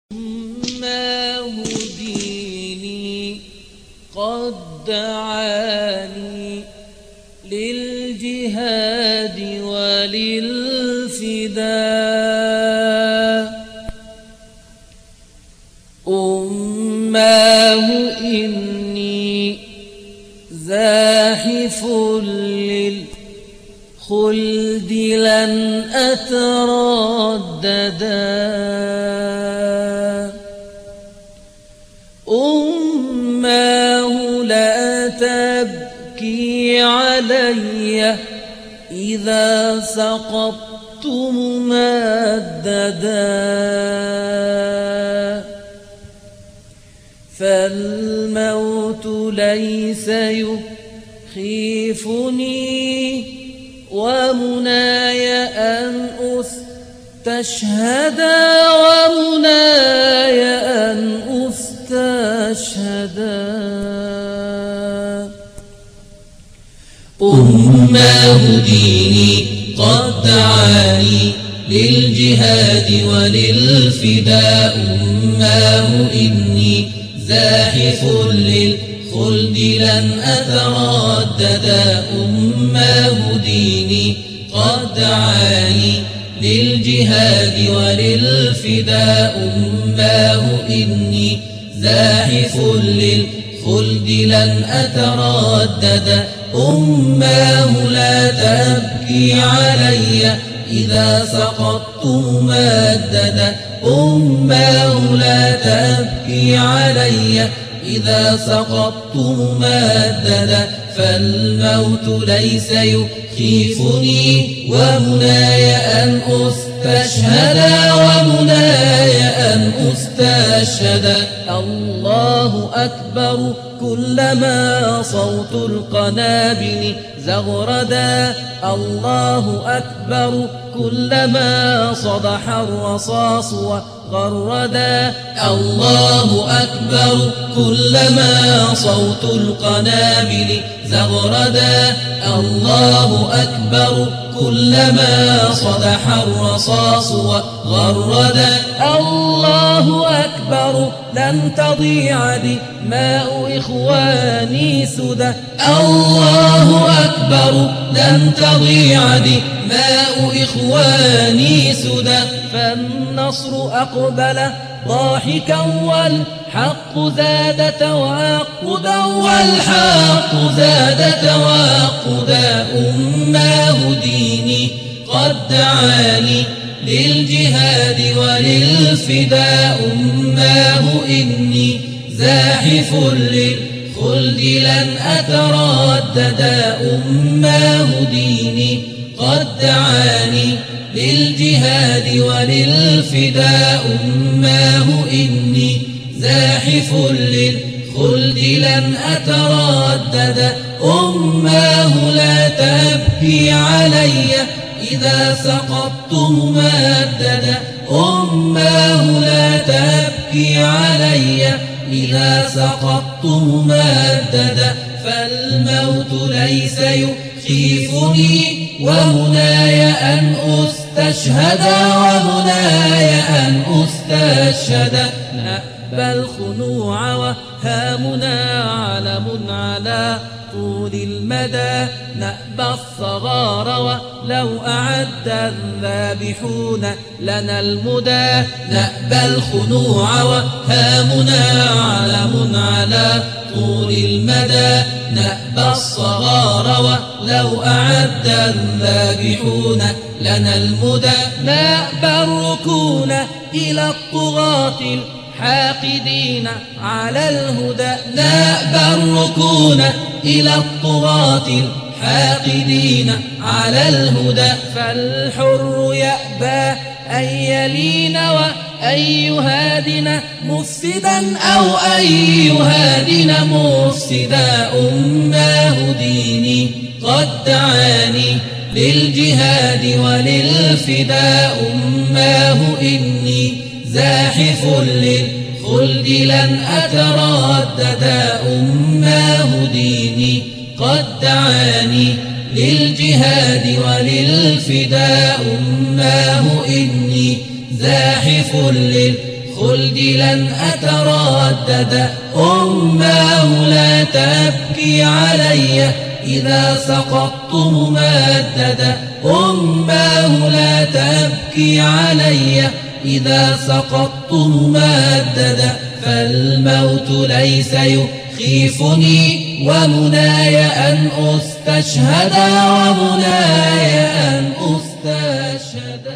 أماه ديني قد دعاني للجهاد وللفداء. أماه إني زاحف للخلد لن أترددا. أماه لا تبكي علي إذا سقطت ممددا. فالموت ليس يخيفني ومناي أن أستشهدا ومناي أن أستشهدا. أماه ديني قد دعاني للجهاد وللفداء. أماه إني زاحف للخلد لن أترددا. أماه ديني قد دعاني للجهاد وللفداء. أماه إني زاحف للخلد لن أترددا. أماه لا تبكي علي إذا سقطت ممددا. أماه لا تبكي علي إذا سقطت ممددا. فالموت ليس يخيفني ومناي أن أستشهدا ومناي أن أستشهدا. الله أكبر كلما صوت القنابل زغردا. الله أكبر كلما صدح الرصاص وغردا. الله أكبر كلما صوت القنابل زغردا. الله أكبر كلما صدح الرصاص وغردا. الله أكبر لن تضيع دماء إخواني سدى. الله أكبر لن تضيع دماء إخواني سدى. فالنصر أقبل ضاحكا والحق زاد توقدا. والحق زاد توقدا. أماه ديني قد دعاني للجهاد وللفداء. أماه إني زاحف للخلد لن أترددا. أماه ديني قد دعاني للجهاد وللفداء. أماه إني زاحف للخلد لن أترددا. أماه لا تبكي علي إذا سقطت ممددا. أماه لا تبكي علي إذا سقطت ممددا. فالموت ليس يخيفني ومناي أن أستشهدا ومناي أن أستشهدا. نأبى الخنوع وهامنا علم على طول المدى. نأبى الصغار ولو أعد الذابحون لنا المدى. نأبى الخنوع وهامنا علم على طول المدى. نأبى الصغار ولو أعد الذابحون لنا المدى. نأبى الركون إلى الطغاة الحاقدين على الهدى. نأبى الركون إلى الطغاة الحاقدين على الهدى. فالحر يأبى أن يلين وأن يهادن مفسدا أو أن يهادن مفسدا. أماه ديني قد دعاني للجهاد وللفداء. أماه إني زاحف للخلد لن أترددا. أماه ديني قد دعاني للجهاد وللفداء. أماه إني زاحف للخلد بالخلد لن أتردد. أماه لا تبكي علي إذا سقطت ممددا. أماه لا تبكي علي إذا سقطت ممددا. فالموت ليس يخيفني ومناي أن أستشهد، ومناي أن أستشهد.